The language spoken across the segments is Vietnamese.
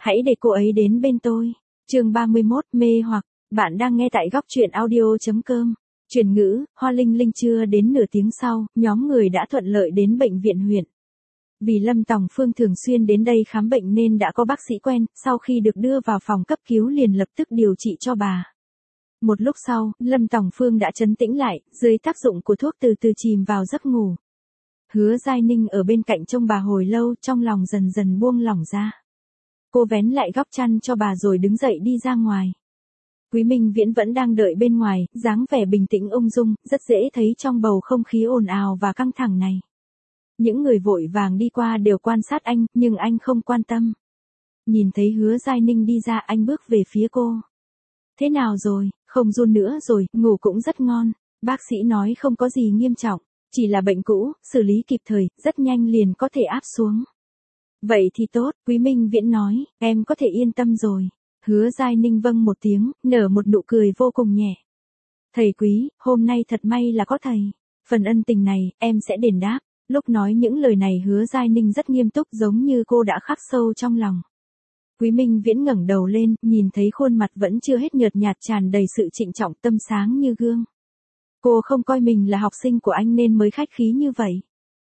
hãy để cô ấy đến bên tôi. Chương 31, mê hoặc, bạn đang nghe tại góc truyện audio.com. Chuyển ngữ, Hoa Linh Linh chưa đến nửa tiếng sau, nhóm người đã thuận lợi đến bệnh viện huyện. Vì Lâm Tòng Phương thường xuyên đến đây khám bệnh nên đã có bác sĩ quen, sau khi được đưa vào phòng cấp cứu liền lập tức điều trị cho bà. Một lúc sau, Lâm Tòng Phương đã trấn tĩnh lại, dưới tác dụng của thuốc từ từ chìm vào giấc ngủ. Hứa Giai Ninh ở bên cạnh trông bà hồi lâu, trong lòng dần dần buông lỏng ra. Cô vén lại góc chăn cho bà rồi đứng dậy đi ra ngoài. Quý Minh Viễn vẫn đang đợi bên ngoài, dáng vẻ bình tĩnh ung dung, rất dễ thấy trong bầu không khí ồn ào và căng thẳng này. Những người vội vàng đi qua đều quan sát anh, nhưng anh không quan tâm. Nhìn thấy Hứa Giai Ninh đi ra, anh bước về phía cô. Thế nào rồi, không run nữa rồi, ngủ cũng rất ngon. Bác sĩ nói không có gì nghiêm trọng, chỉ là bệnh cũ, xử lý kịp thời, rất nhanh liền có thể áp xuống. Vậy thì tốt, Quý Minh Viễn nói, em có thể yên tâm rồi. Hứa Giai Ninh vâng một tiếng, nở một nụ cười vô cùng nhẹ. Thầy Quý, hôm nay thật may là có thầy. Phần ân tình này, em sẽ đền đáp. Lúc nói những lời này Hứa Giai Ninh rất nghiêm túc, giống như cô đã khắc sâu trong lòng. Quý Minh Viễn ngẩng đầu lên, nhìn thấy khuôn mặt vẫn chưa hết nhợt nhạt tràn đầy sự trịnh trọng, tâm sáng như gương. Cô không coi mình là học sinh của anh nên mới khách khí như vậy.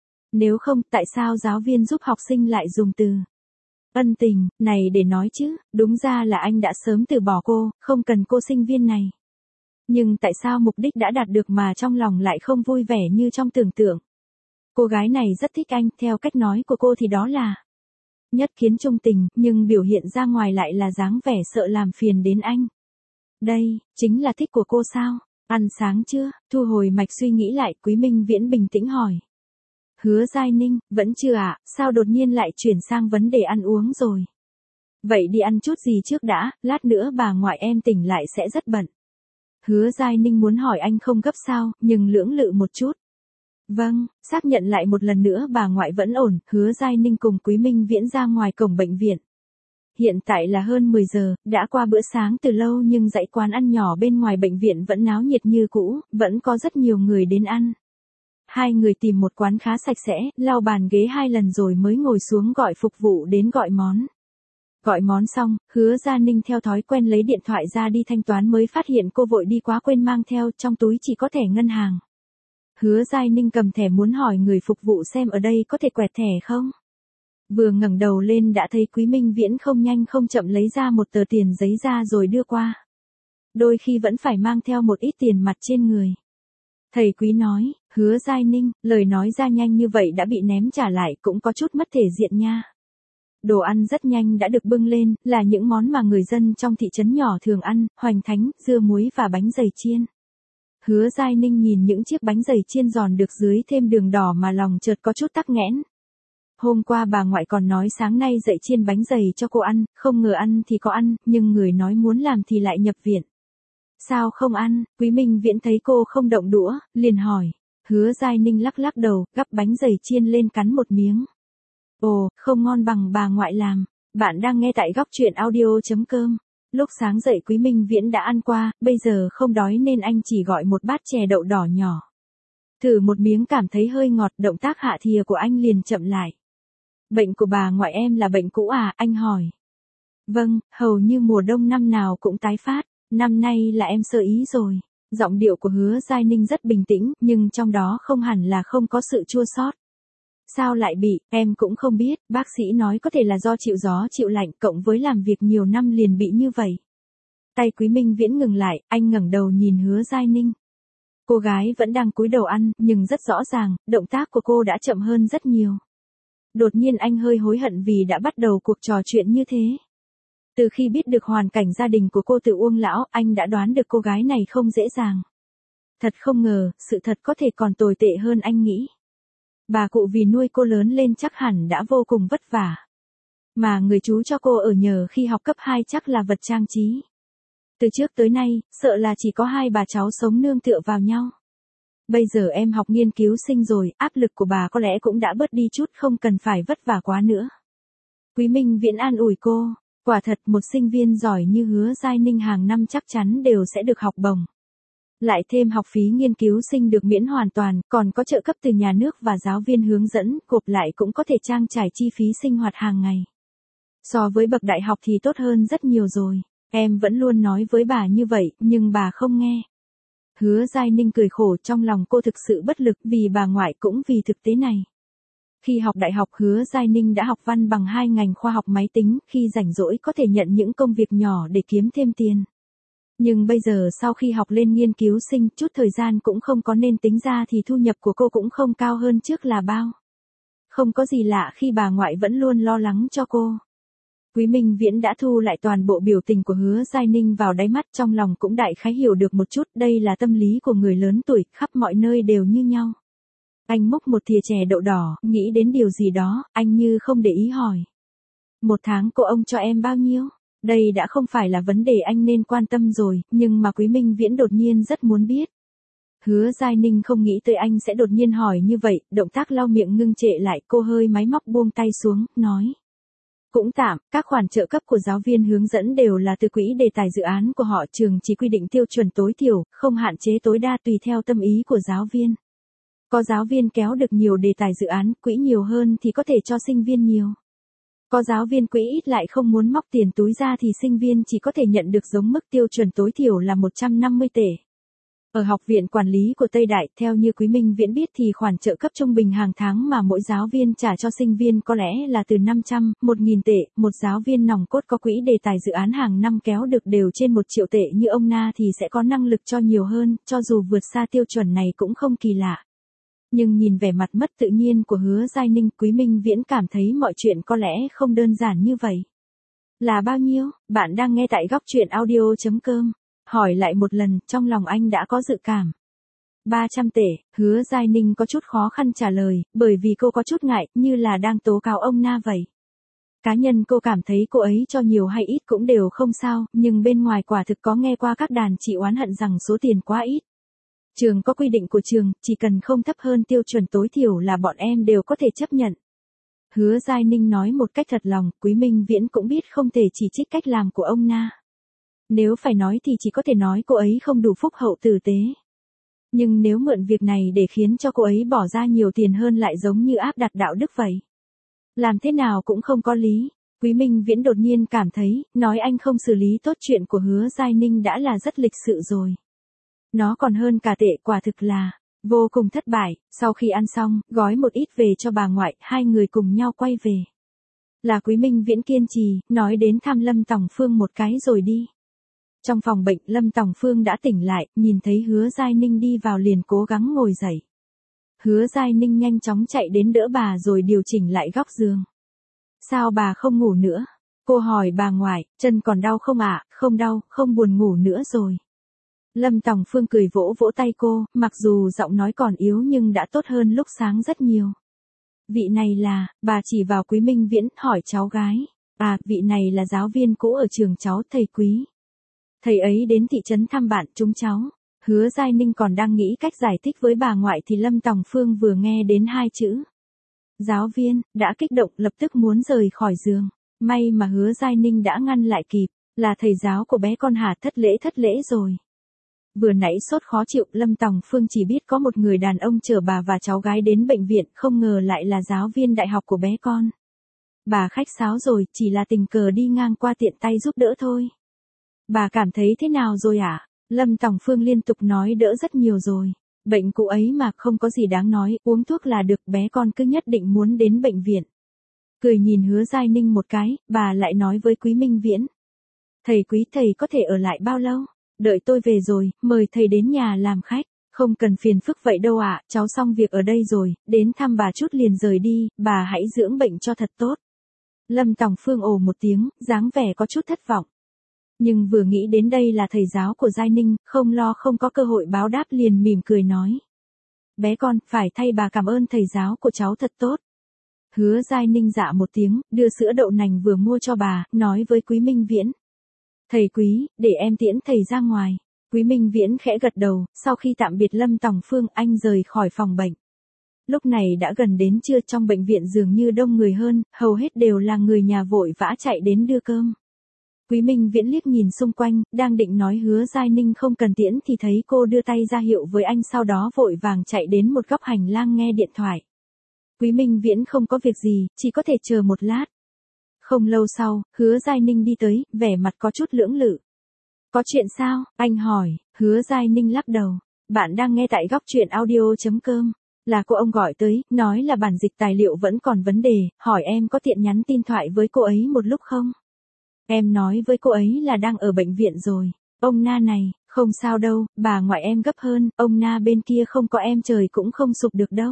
Nếu không, tại sao giáo viên giúp học sinh lại dùng từ ân tình này để nói chứ? Đúng ra là anh đã sớm từ bỏ cô, không cần cô sinh viên này. Nhưng tại sao mục đích đã đạt được mà trong lòng lại không vui vẻ như trong tưởng tượng? Cô gái này rất thích anh, theo cách nói của cô thì đó là nhất kiến trung tình, nhưng biểu hiện ra ngoài lại là dáng vẻ sợ làm phiền đến anh. Đây, chính là thích của cô sao? Ăn sáng chưa? Thu hồi mạch suy nghĩ lại, Quý Minh Viễn bình tĩnh hỏi. Hứa Giai Ninh, vẫn chưa ạ, sao đột nhiên lại chuyển sang vấn đề ăn uống rồi? Vậy đi ăn chút gì trước đã, lát nữa bà ngoại em tỉnh lại sẽ rất bận. Hứa Giai Ninh muốn hỏi anh không gấp sao, nhưng lưỡng lự một chút. Vâng, xác nhận lại một lần nữa bà ngoại vẫn ổn, Hứa Giai Ninh cùng Quý Minh Viễn ra ngoài cổng bệnh viện. Hiện tại là hơn 10 giờ, đã qua bữa sáng từ lâu nhưng dãy quán ăn nhỏ bên ngoài bệnh viện vẫn náo nhiệt như cũ, vẫn có rất nhiều người đến ăn. Hai người tìm một quán khá sạch sẽ, lau bàn ghế 2 lần rồi mới ngồi xuống gọi phục vụ đến gọi món. Gọi món xong, Hứa Giai Ninh theo thói quen lấy điện thoại ra đi thanh toán mới phát hiện cô vội đi quá quên mang theo, trong túi chỉ có thẻ ngân hàng. Hứa Giai Ninh cầm thẻ muốn hỏi người phục vụ xem ở đây có thể quẹt thẻ không. Vừa ngẩng đầu lên đã thấy Quý Minh Viễn không nhanh không chậm lấy ra một tờ tiền giấy ra rồi đưa qua. Đôi khi vẫn phải mang theo một ít tiền mặt trên người. Thầy Quý nói, Hứa Giai Ninh, lời nói ra nhanh như vậy đã bị ném trả lại cũng có chút mất thể diện nha. Đồ ăn rất nhanh đã được bưng lên, là những món mà người dân trong thị trấn nhỏ thường ăn, hoành thánh, dưa muối và bánh dày chiên. Hứa Giai Ninh nhìn những chiếc bánh dày chiên giòn được dưới thêm đường đỏ mà lòng chợt có chút tắc nghẽn. Hôm qua bà ngoại còn nói sáng nay dậy chiên bánh dày cho cô ăn, không ngờ ăn thì có ăn, nhưng người nói muốn làm thì lại nhập viện. Sao không ăn? Quý Minh Viễn thấy cô không động đũa, liền hỏi. Hứa Giai Ninh lắc lắc đầu, gắp bánh dày chiên lên cắn một miếng. Ồ, không ngon bằng bà ngoại làm. Bạn đang nghe tại góc truyện audio.com. Lúc sáng dậy Quý Minh Viễn đã ăn qua, bây giờ không đói nên anh chỉ gọi một bát chè đậu đỏ nhỏ. Thử một miếng cảm thấy hơi ngọt, động tác hạ thìa của anh liền chậm lại. Bệnh của bà ngoại em là bệnh cũ à, anh hỏi. Vâng, hầu như mùa đông năm nào cũng tái phát, năm nay là em sơ ý rồi. Giọng điệu của Hứa Giai Ninh rất bình tĩnh, nhưng trong đó không hẳn là không có sự chua xót. Sao lại bị, em cũng không biết, bác sĩ nói có thể là do chịu gió chịu lạnh cộng với làm việc nhiều năm liền bị như vậy. Tay Quý Minh Viễn ngừng lại, anh ngẩng đầu nhìn Hứa Giai Ninh. Cô gái vẫn đang cúi đầu ăn, nhưng rất rõ ràng, động tác của cô đã chậm hơn rất nhiều. Đột nhiên anh hơi hối hận vì đã bắt đầu cuộc trò chuyện như thế. Từ khi biết được hoàn cảnh gia đình của cô Từ Uông lão, anh đã đoán được cô gái này không dễ dàng. Thật không ngờ, sự thật có thể còn tồi tệ hơn anh nghĩ. Bà cụ vì nuôi cô lớn lên chắc hẳn đã vô cùng vất vả. Mà người chú cho cô ở nhờ khi học cấp 2 chắc là vật trang trí. Từ trước tới nay, sợ là chỉ có hai bà cháu sống nương tựa vào nhau. Bây giờ em học nghiên cứu sinh rồi, áp lực của bà có lẽ cũng đã bớt đi chút, không cần phải vất vả quá nữa. Quý Minh Viễn an ủi cô, quả thật một sinh viên giỏi như Hứa Giai Ninh hàng năm chắc chắn đều sẽ được học bổng. Lại thêm học phí nghiên cứu sinh được miễn hoàn toàn, còn có trợ cấp từ nhà nước và giáo viên hướng dẫn, gộp lại cũng có thể trang trải chi phí sinh hoạt hàng ngày. So với bậc đại học thì tốt hơn rất nhiều rồi. Em vẫn luôn nói với bà như vậy, nhưng bà không nghe. Hứa Giai Ninh cười khổ, trong lòng cô thực sự bất lực vì bà ngoại cũng vì thực tế này. Khi học đại học, Hứa Giai Ninh đã học văn bằng 2 ngành khoa học máy tính, khi rảnh rỗi có thể nhận những công việc nhỏ để kiếm thêm tiền. Nhưng bây giờ sau khi học lên nghiên cứu sinh, chút thời gian cũng không có nên tính ra thì thu nhập của cô cũng không cao hơn trước là bao. Không có gì lạ khi bà ngoại vẫn luôn lo lắng cho cô. Quý Minh Viễn đã thu lại toàn bộ biểu tình của Hứa Giai Ninh vào đáy mắt, trong lòng cũng đại khái hiểu được một chút, đây là tâm lý của người lớn tuổi, khắp mọi nơi đều như nhau. Anh múc một thìa chè đậu đỏ, nghĩ đến điều gì đó, anh như không để ý hỏi. 1 tháng cô ông cho em bao nhiêu? Đây đã không phải là vấn đề anh nên quan tâm rồi, nhưng mà Quý Minh Viễn đột nhiên rất muốn biết. Hứa Giai Ninh không nghĩ tới anh sẽ đột nhiên hỏi như vậy, động tác lau miệng ngưng trệ lại, cô hơi máy móc buông tay xuống, nói. Cũng tạm, các khoản trợ cấp của giáo viên hướng dẫn đều là từ quỹ đề tài dự án của họ, trường chỉ quy định tiêu chuẩn tối thiểu, không hạn chế tối đa tùy theo tâm ý của giáo viên. Có giáo viên kéo được nhiều đề tài dự án, quỹ nhiều hơn thì có thể cho sinh viên nhiều. Có giáo viên quỹ ít lại không muốn móc tiền túi ra thì sinh viên chỉ có thể nhận được giống mức tiêu chuẩn tối thiểu là 150 tệ. Ở Học viện Quản lý của Tây Đại, theo như Quý Minh Viễn biết thì khoản trợ cấp trung bình hàng tháng mà mỗi giáo viên trả cho sinh viên có lẽ là từ 500, 1.000 tệ, một giáo viên nòng cốt có quỹ đề tài dự án hàng năm kéo được đều trên 1 triệu tệ như ông Na thì sẽ có năng lực cho nhiều hơn, cho dù vượt xa tiêu chuẩn này cũng không kỳ lạ. Nhưng nhìn vẻ mặt mất tự nhiên của Hứa Giai Ninh, Quý Minh Viễn cảm thấy mọi chuyện có lẽ không đơn giản như vậy. Là bao nhiêu? Bạn đang nghe tại góc truyện audio.com. Hỏi lại một lần, trong lòng anh đã có dự cảm. 300 tệ, Hứa Giai Ninh có chút khó khăn trả lời, bởi vì cô có chút ngại, như là đang tố cáo ông Na vậy. Cá nhân cô cảm thấy cô ấy cho nhiều hay ít cũng đều không sao, nhưng bên ngoài quả thực có nghe qua các đàn chị oán hận rằng số tiền quá ít. Trường có quy định của trường, chỉ cần không thấp hơn tiêu chuẩn tối thiểu là bọn em đều có thể chấp nhận. Hứa Giai Ninh nói một cách thật lòng, Quý Minh Viễn cũng biết không thể chỉ trích cách làm của ông Na. Nếu phải nói thì chỉ có thể nói cô ấy không đủ phúc hậu tử tế. Nhưng nếu mượn việc này để khiến cho cô ấy bỏ ra nhiều tiền hơn lại giống như áp đặt đạo đức vậy. Làm thế nào cũng không có lý. Quý Minh Viễn đột nhiên cảm thấy, nói anh không xử lý tốt chuyện của Hứa Giai Ninh đã là rất lịch sự rồi. Nó còn hơn cả tệ, quả thực là vô cùng thất bại. Sau khi ăn xong, gói một ít về cho bà ngoại, hai người cùng nhau quay về. Là Quý Minh Viễn kiên trì, nói đến thăm Lâm Tòng Phương một cái rồi đi. Trong phòng bệnh, Lâm Tòng Phương đã tỉnh lại, nhìn thấy Hứa Giai Ninh đi vào liền cố gắng ngồi dậy. Hứa Giai Ninh nhanh chóng chạy đến đỡ bà rồi điều chỉnh lại góc giường. Sao bà không ngủ nữa? Cô hỏi bà ngoại, chân còn đau không ạ? Không đau, không buồn ngủ nữa rồi. Lâm Tòng Phương cười vỗ vỗ tay cô, mặc dù giọng nói còn yếu nhưng đã tốt hơn lúc sáng rất nhiều. Vị này là, bà chỉ vào Quý Minh Viễn, hỏi cháu gái. À, vị này là giáo viên cũ ở trường cháu, thầy Quý. Thầy ấy đến thị trấn thăm bạn chúng cháu. Hứa Giai Ninh còn đang nghĩ cách giải thích với bà ngoại thì Lâm Tòng Phương vừa nghe đến 2 chữ. Giáo viên, đã kích động lập tức muốn rời khỏi giường. May mà Hứa Giai Ninh đã ngăn lại kịp, là thầy giáo của bé con hả? Thất lễ rồi. Vừa nãy sốt khó chịu, Lâm Tòng Phương chỉ biết có một người đàn ông chở bà và cháu gái đến bệnh viện, không ngờ lại là giáo viên đại học của bé con. Bà khách sáo rồi, chỉ là tình cờ đi ngang qua tiện tay giúp đỡ thôi. Bà cảm thấy thế nào rồi ạ? Lâm Tòng Phương liên tục nói đỡ rất nhiều rồi. Bệnh cũ ấy mà không có gì đáng nói, uống thuốc là được, bé con cứ nhất định muốn đến bệnh viện. Cười nhìn Hứa Giai Ninh một cái, bà lại nói với Quý Minh Viễn. Thầy Quý, thầy có thể ở lại bao lâu? Đợi tôi về rồi, mời thầy đến nhà làm khách. Không cần phiền phức vậy đâu ạ, cháu xong việc ở đây rồi, đến thăm bà chút liền rời đi, bà hãy dưỡng bệnh cho thật tốt. Lâm Tòng Phương ồ một tiếng, dáng vẻ có chút thất vọng. Nhưng vừa nghĩ đến đây là thầy giáo của Giai Ninh, không lo không có cơ hội báo đáp liền mỉm cười nói. Bé con, phải thay bà cảm ơn thầy giáo của cháu thật tốt. Hứa Giai Ninh dạ một tiếng, đưa sữa đậu nành vừa mua cho bà, nói với Quý Minh Viễn. Thầy Quý, để em tiễn thầy ra ngoài. Quý Minh Viễn khẽ gật đầu, sau khi tạm biệt Lâm Tòng Phương anh rời khỏi phòng bệnh. Lúc này đã gần đến trưa, trong bệnh viện dường như đông người hơn, hầu hết đều là người nhà vội vã chạy đến đưa cơm. Quý Minh Viễn liếc nhìn xung quanh, đang định nói Hứa Giai Ninh không cần tiễn thì thấy cô đưa tay ra hiệu với anh, sau đó vội vàng chạy đến một góc hành lang nghe điện thoại. Quý Minh Viễn không có việc gì, chỉ có thể chờ một lát. Không lâu sau, Hứa Giai Ninh đi tới, vẻ mặt có chút lưỡng lự. Có chuyện sao? Anh hỏi. Hứa Giai Ninh lắc đầu. Bạn đang nghe tại góc truyện audio.com. Là cô ông gọi tới, nói là bản dịch tài liệu vẫn còn vấn đề, hỏi em có tiện nhắn tin thoại với cô ấy một lúc không? Em nói với cô ấy là đang ở bệnh viện rồi. Ông Na này, không sao đâu, bà ngoại em gấp hơn, ông Na bên kia không có em trời cũng không sụp được đâu.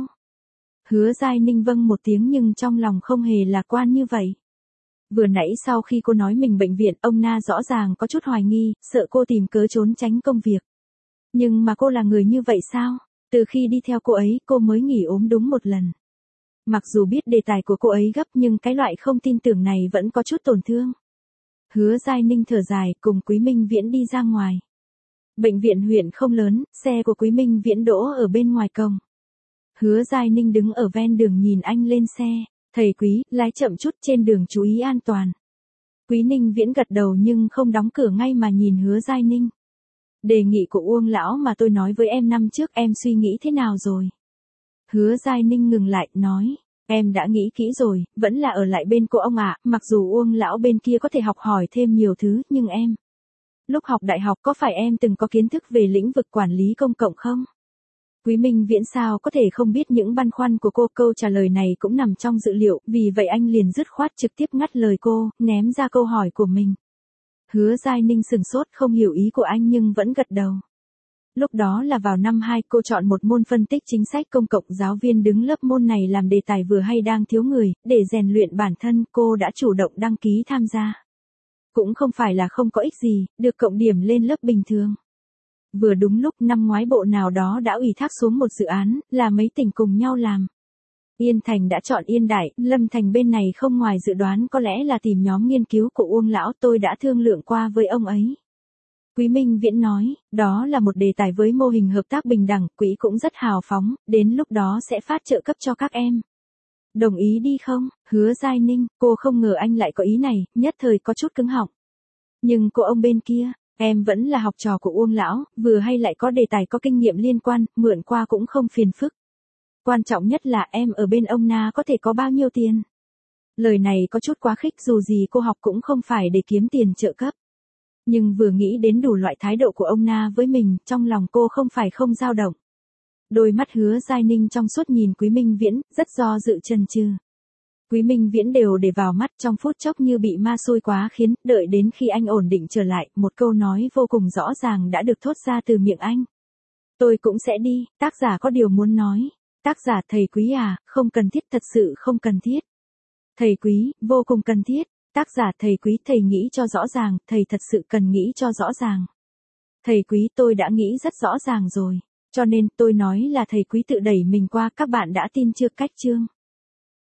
Hứa Giai Ninh vâng một tiếng nhưng trong lòng không hề lạc quan như vậy. Vừa nãy sau khi cô nói mình bệnh viện, ông Na rõ ràng có chút hoài nghi, sợ cô tìm cớ trốn tránh công việc. Nhưng mà cô là người như vậy sao? Từ khi đi theo cô ấy, cô mới nghỉ ốm đúng một lần. Mặc dù biết đề tài của cô ấy gấp nhưng cái loại không tin tưởng này vẫn có chút tổn thương. Hứa Giai Ninh thở dài, cùng Quý Minh Viễn đi ra ngoài. Bệnh viện huyện không lớn, xe của Quý Minh Viễn đỗ ở bên ngoài cổng. Hứa Giai Ninh đứng ở ven đường nhìn anh lên xe. Thầy Quý, lái chậm chút, trên đường chú ý an toàn. Quý Ninh Viễn gật đầu nhưng không đóng cửa ngay mà nhìn Hứa Giai Ninh. Đề nghị của Uông lão mà tôi nói với em năm trước, em suy nghĩ thế nào rồi? Hứa Giai Ninh ngừng lại, nói. Em đã nghĩ kỹ rồi, vẫn là ở lại bên cô ông ạ, mặc dù Uông lão bên kia có thể học hỏi thêm nhiều thứ, nhưng em. Lúc học đại học có phải em từng có kiến thức về lĩnh vực quản lý công cộng không? Quý Minh Viễn sao có thể không biết những băn khoăn của cô, câu trả lời này cũng nằm trong dự liệu, vì vậy anh liền dứt khoát trực tiếp ngắt lời cô, ném ra câu hỏi của mình. Hứa Giai Ninh sừng sốt không hiểu ý của anh nhưng vẫn gật đầu. Lúc đó là vào năm 2, cô chọn một môn phân tích chính sách công cộng, giáo viên đứng lớp môn này làm đề tài vừa hay đang thiếu người, để rèn luyện bản thân, cô đã chủ động đăng ký tham gia. Cũng không phải là không có ích gì, được cộng điểm lên lớp bình thường. Vừa đúng lúc năm ngoái bộ nào đó đã ủy thác xuống một dự án, là mấy tỉnh cùng nhau làm. Yên Thành đã chọn Yên Đại, Lâm Thành bên này không ngoài dự đoán có lẽ là tìm nhóm nghiên cứu của Uông lão, tôi đã thương lượng qua với ông ấy. Quý Minh Viễn nói, đó là một đề tài với mô hình hợp tác bình đẳng, quỹ cũng rất hào phóng, đến lúc đó sẽ phát trợ cấp cho các em. Đồng ý đi không? Hứa Giai Ninh, cô không ngờ anh lại có ý này, nhất thời có chút cứng họng. Nhưng cô ông bên kia, em vẫn là học trò của Uông lão, vừa hay lại có đề tài có kinh nghiệm liên quan, mượn qua cũng không phiền phức. Quan trọng nhất là em ở bên ông Na có thể có bao nhiêu tiền. Lời này có chút quá khích, dù gì cô học cũng không phải để kiếm tiền trợ cấp. Nhưng vừa nghĩ đến đủ loại thái độ của ông Na với mình, trong lòng cô không phải không dao động. Đôi mắt Hứa Giai Ninh trong suốt nhìn Quý Minh Viễn, rất do dự chần chừ. Quý Minh Viễn đều để vào mắt, trong phút chốc như bị ma xui quá khiến, đợi đến khi anh ổn định trở lại, một câu nói vô cùng rõ ràng đã được thốt ra từ miệng anh. Tôi cũng sẽ đi, tác giả có điều muốn nói. Tác giả thầy Quý à, không cần thiết, thật sự không cần thiết. Thầy Quý, vô cùng cần thiết. Tác giả thầy Quý, thầy nghĩ cho rõ ràng, thầy thật sự cần nghĩ cho rõ ràng. Thầy Quý, tôi đã nghĩ rất rõ ràng rồi. Cho nên tôi nói là thầy Quý tự đẩy mình qua, các bạn đã tin chưa? Cách chương